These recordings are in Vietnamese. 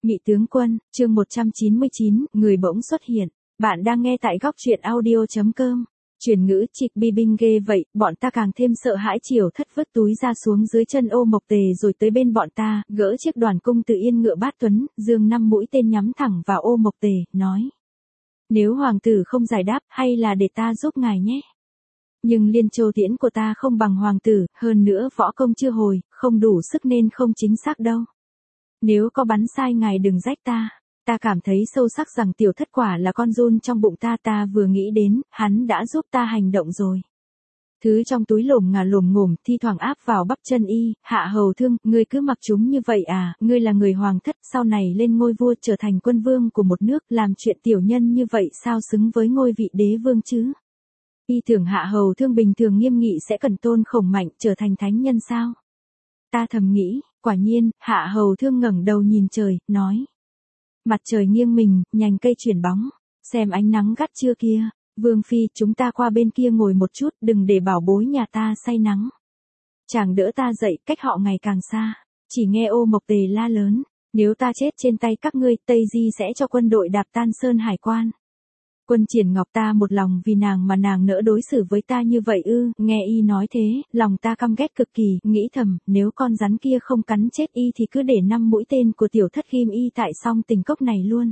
Nhị tướng quân, chương 199, người bỗng xuất hiện. Bạn đang nghe tại góc truyện audio.com. Truyền ngữ trịch bi binh ghê vậy, bọn ta càng thêm sợ hãi. Triều Thất vứt túi ra xuống dưới chân Ô Mộc Tề rồi tới bên bọn ta, gỡ chiếc đoàn cung tự yên ngựa bát tuấn, dương 5 mũi tên nhắm thẳng vào Ô Mộc Tề, nói. Nếu hoàng tử không giải đáp, hay là để ta giúp ngài nhé. Nhưng liên châu tiễn của ta không bằng hoàng tử, hơn nữa võ công chưa hồi, không đủ sức nên không chính xác đâu. Nếu có bắn sai ngài đừng rách ta. Ta cảm thấy sâu sắc rằng tiểu thất quả là con giun trong bụng ta. Ta vừa nghĩ đến, hắn đã giúp ta hành động rồi. Thứ trong túi lồm ngồm, thi thoảng áp vào bắp chân y. Hạ Hầu Thương, ngươi cứ mặc chúng như vậy à? Ngươi là người hoàng thất, sau này lên ngôi vua trở thành quân vương của một nước, làm chuyện tiểu nhân như vậy sao xứng với ngôi vị đế vương chứ? Y tưởng Hạ Hầu Thương bình thường nghiêm nghị sẽ cần tôn khổng mạnh trở thành thánh nhân sao? Ta thầm nghĩ, quả nhiên, Hạ Hầu Thương ngẩng đầu nhìn trời, nói. Mặt trời nghiêng mình, nhành cây chuyển bóng, xem ánh nắng gắt chưa kia. Vương phi, chúng ta qua bên kia ngồi một chút, đừng để bảo bối nhà ta say nắng. Chàng đỡ ta dậy, cách họ ngày càng xa, chỉ nghe Ô Mộc Tề la lớn, nếu ta chết trên tay các ngươi, Tây Di sẽ cho quân đội đạp tan sơn hải quan. Quân Triển Ngọc ta một lòng vì nàng mà nàng nỡ đối xử với ta như vậy ư? Nghe y nói thế, lòng ta căm ghét cực kỳ, nghĩ thầm, nếu con rắn kia không cắn chết y thì cứ để 5 mũi tên của tiểu thất ghim y tại song tình cốc này luôn.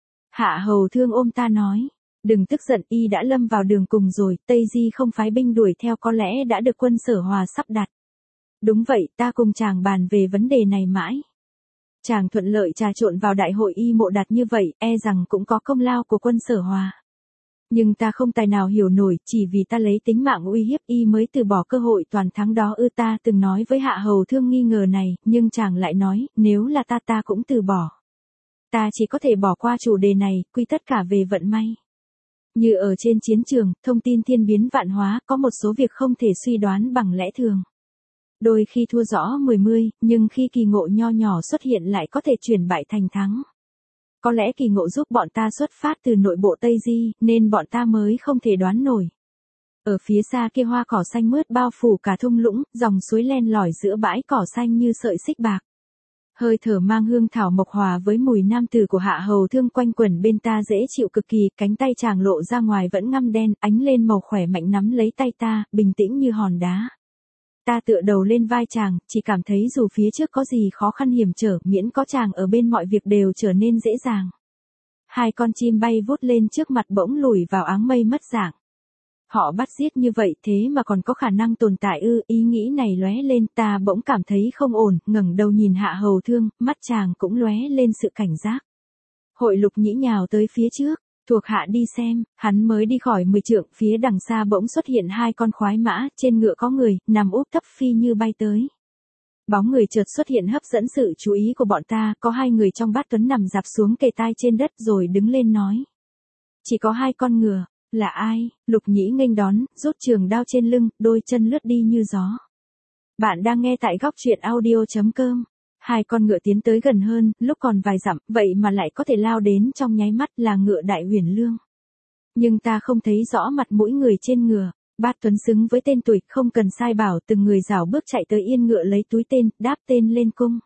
Hạ Hầu Thương ôm ta nói, đừng tức giận, y đã lâm vào đường cùng rồi, Tây Di không phái binh đuổi theo có lẽ đã được quân Sở Hòa sắp đặt. Đúng vậy, ta cùng chàng bàn về vấn đề này mãi. Chàng thuận lợi trà trộn vào đại hội y mộ đạt như vậy, e rằng cũng có công lao của quân Sở Hòa. Nhưng ta không tài nào hiểu nổi, chỉ vì ta lấy tính mạng uy hiếp y mới từ bỏ cơ hội toàn thắng đó ư? Ta từng nói với Hạ Hầu Thương nghi ngờ này, nhưng chàng lại nói, nếu là ta cũng từ bỏ. Ta chỉ có thể bỏ qua chủ đề này, quy tất cả về vận may. Như ở trên chiến trường, thông tin thiên biến vạn hóa, có một số việc không thể suy đoán bằng lẽ thường. Đôi khi thua rõ 10, nhưng khi kỳ ngộ nho nhỏ xuất hiện lại có thể chuyển bại thành thắng. Có lẽ kỳ ngộ giúp bọn ta xuất phát từ nội bộ Tây Di, nên bọn ta mới không thể đoán nổi. Ở phía xa kia hoa cỏ xanh mướt bao phủ cả thung lũng, dòng suối len lỏi giữa bãi cỏ xanh như sợi xích bạc. Hơi thở mang hương thảo mộc hòa với mùi nam tử của Hạ Hầu Thương quanh quẩn bên ta dễ chịu cực kỳ, cánh tay chàng lộ ra ngoài vẫn ngăm đen, ánh lên màu khỏe mạnh nắm lấy tay ta, bình tĩnh như hòn đá. Ta tựa đầu lên vai chàng, chỉ cảm thấy dù phía trước có gì khó khăn hiểm trở, miễn có chàng ở bên mọi việc đều trở nên dễ dàng. Hai con chim bay vút lên trước mặt bỗng lùi vào áng mây mất dạng. Họ bắt giết như vậy thế mà còn có khả năng tồn tại ư? Ý nghĩ này lóe lên, ta bỗng cảm thấy không ổn, ngẩng đầu nhìn Hạ Hầu Thương, mắt chàng cũng lóe lên sự cảnh giác. Hội Lục Nhĩ nhào tới phía trước, thuộc hạ đi xem. Hắn mới đi khỏi 10 trượng, phía đằng xa bỗng xuất hiện 2 con khoái mã, trên ngựa có người, nằm úp thấp phi như bay tới. Bóng người chợt xuất hiện hấp dẫn sự chú ý của bọn ta, có 2 người trong bát tuấn nằm dạp xuống kề tai trên đất rồi đứng lên nói. Chỉ có 2 con ngựa, là ai? Lục Nhĩ nghênh đón, rút trường đao trên lưng, đôi chân lướt đi như gió. Bạn đang nghe tại góc truyện audio.com. 2 con ngựa tiến tới gần hơn, lúc còn vài dặm, vậy mà lại có thể lao đến trong nháy mắt, là ngựa Đại Huyền Lương. Nhưng ta không thấy rõ mặt mũi người trên ngựa. Bát Tuấn xứng với tên tuổi, không cần sai bảo, từng người rảo bước chạy tới yên ngựa lấy túi tên, đáp tên lên cung.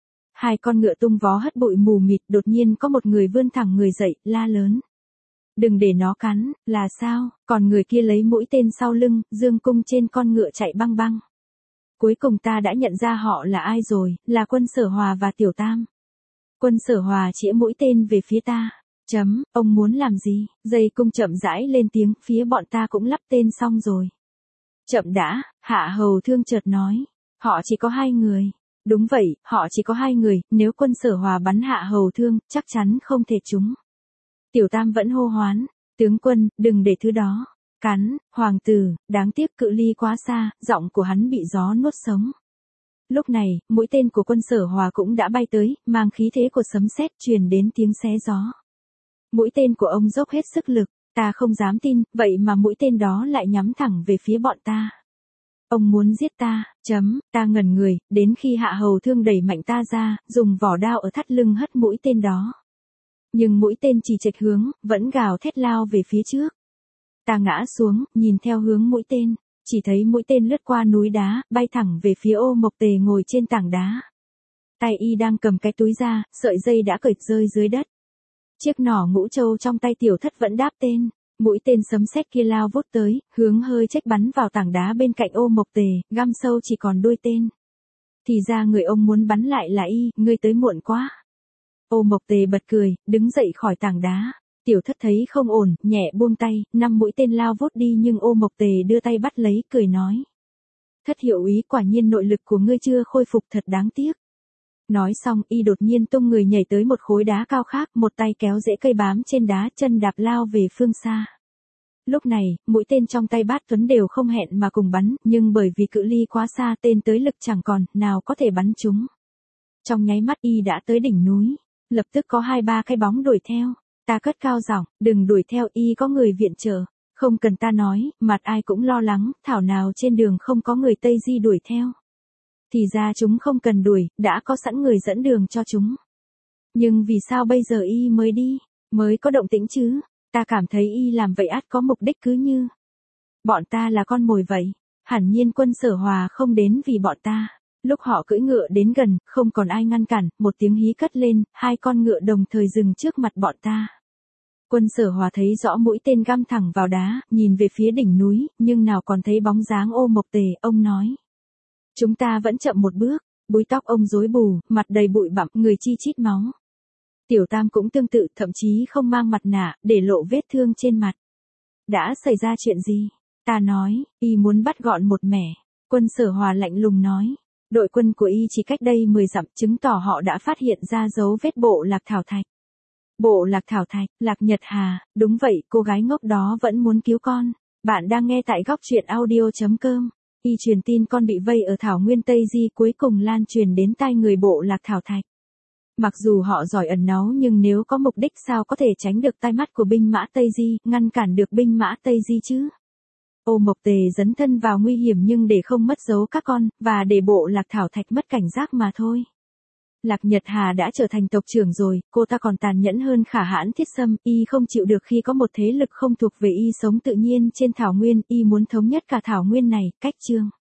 2 con ngựa tung vó hất bụi mù mịt, đột nhiên có một người vươn thẳng người dậy, la lớn. Đừng để nó cắn, là sao? Còn người kia lấy mũi tên sau lưng, dương cung trên con ngựa chạy băng băng. Cuối cùng ta đã nhận ra họ là ai rồi, là quân Sở Hòa và Tiểu Tam. Quân Sở Hòa chĩa mũi tên về phía ta. Ông muốn làm gì? Dây cung chậm rãi lên tiếng, phía bọn ta cũng lắp tên xong rồi. Chậm đã, Hạ Hầu Thương chợt nói. Họ chỉ có 2 người. Đúng vậy, họ chỉ có 2 người, nếu quân Sở Hòa bắn Hạ Hầu Thương, chắc chắn không thể trúng. Tiểu Tam vẫn hô hoán. Tướng quân, đừng để thứ đó cắn, hoàng tử, đáng tiếc cự ly quá xa, giọng của hắn bị gió nuốt sống. Lúc này, mũi tên của quân Sở Hòa cũng đã bay tới, mang khí thế của sấm sét, truyền đến tiếng xé gió. Mũi tên của ông dốc hết sức lực, ta không dám tin, vậy mà mũi tên đó lại nhắm thẳng về phía bọn ta. Ông muốn giết ta, ta ngẩn người, đến khi Hạ Hầu Thương đẩy mạnh ta ra, dùng vỏ đao ở thắt lưng hất mũi tên đó. Nhưng mũi tên chỉ chệch hướng, vẫn gào thét lao về phía trước. Ta ngã xuống, nhìn theo hướng mũi tên, chỉ thấy mũi tên lướt qua núi đá, bay thẳng về phía Ô Mộc Tề ngồi trên tảng đá. Tay y đang cầm cái túi ra, sợi dây đã cởi rơi dưới đất. Chiếc nỏ ngũ châu trong tay tiểu thất vẫn đáp tên. Mũi tên sấm sét kia lao vút tới, hướng hơi chếch bắn vào tảng đá bên cạnh Ô Mộc Tề, găm sâu chỉ còn đuôi tên. Thì ra người ông muốn bắn lại là y, ngươi tới muộn quá. Ô Mộc Tề bật cười, đứng dậy khỏi tảng đá. Tiểu thất thấy không ổn, nhẹ buông tay, 5 mũi tên lao vút đi nhưng Ô Mộc Tề đưa tay bắt lấy, cười nói. Thất hiệu úy, quả nhiên nội lực của ngươi chưa khôi phục, thật đáng tiếc. Nói xong y đột nhiên tung người nhảy tới một khối đá cao khác, một tay kéo rễ cây bám trên đá, chân đạp lao về phương xa. Lúc này, mũi tên trong tay Bát Tuấn đều không hẹn mà cùng bắn, nhưng bởi vì cự ly quá xa tên tới lực chẳng còn, nào có thể bắn chúng. Trong nháy mắt y đã tới đỉnh núi, lập tức có 2-3 cái bóng đuổi theo. Ta cất cao giọng, đừng đuổi theo, y có người viện trợ. Không cần ta nói, mặt ai cũng lo lắng, thảo nào trên đường không có người Tây Di đuổi theo. Thì ra chúng không cần đuổi, đã có sẵn người dẫn đường cho chúng. Nhưng vì sao bây giờ y mới đi, mới có động tĩnh chứ? Ta cảm thấy y làm vậy ắt có mục đích, cứ như bọn ta là con mồi vậy. Hẳn nhiên quân Sở Hòa không đến vì bọn ta. Lúc họ cưỡi ngựa đến gần, không còn ai ngăn cản, một tiếng hí cất lên, 2 con ngựa đồng thời dừng trước mặt bọn ta. Quân Sở Hòa thấy rõ mũi tên găm thẳng vào đá, nhìn về phía đỉnh núi, nhưng nào còn thấy bóng dáng Ô Mộc Tề, ông nói. Chúng ta vẫn chậm một bước, búi tóc ông rối bù, mặt đầy bụi bặm, người chi chít máu. Tiểu Tam cũng tương tự, thậm chí không mang mặt nạ, để lộ vết thương trên mặt. Đã xảy ra chuyện gì? Ta nói, y muốn bắt gọn một mẻ. Quân Sở Hòa lạnh lùng nói. Đội quân của y chỉ cách đây 10 dặm, chứng tỏ họ đã phát hiện ra dấu vết bộ lạc thảo thạch. Bộ lạc thảo thạch, Lạc Nhật Hà, đúng vậy, cô gái ngốc đó vẫn muốn cứu con. Bạn đang nghe tại góc truyện audio.com. Y truyền tin con bị vây ở thảo nguyên Tây Di cuối cùng lan truyền đến tai người bộ lạc thảo thạch. Mặc dù họ giỏi ẩn náu nhưng nếu có mục đích sao có thể tránh được tai mắt của binh mã Tây Di, ngăn cản được binh mã Tây Di chứ? Ô Mộc Tề dấn thân vào nguy hiểm nhưng để không mất dấu các con, và để bộ lạc thảo thạch mất cảnh giác mà thôi. Lạc Nhật Hà đã trở thành tộc trưởng rồi, cô ta còn tàn nhẫn hơn Khả Hãn Thiết Sâm, y không chịu được khi có một thế lực không thuộc về y sống tự nhiên trên thảo nguyên, y muốn thống nhất cả thảo nguyên này, cách chương.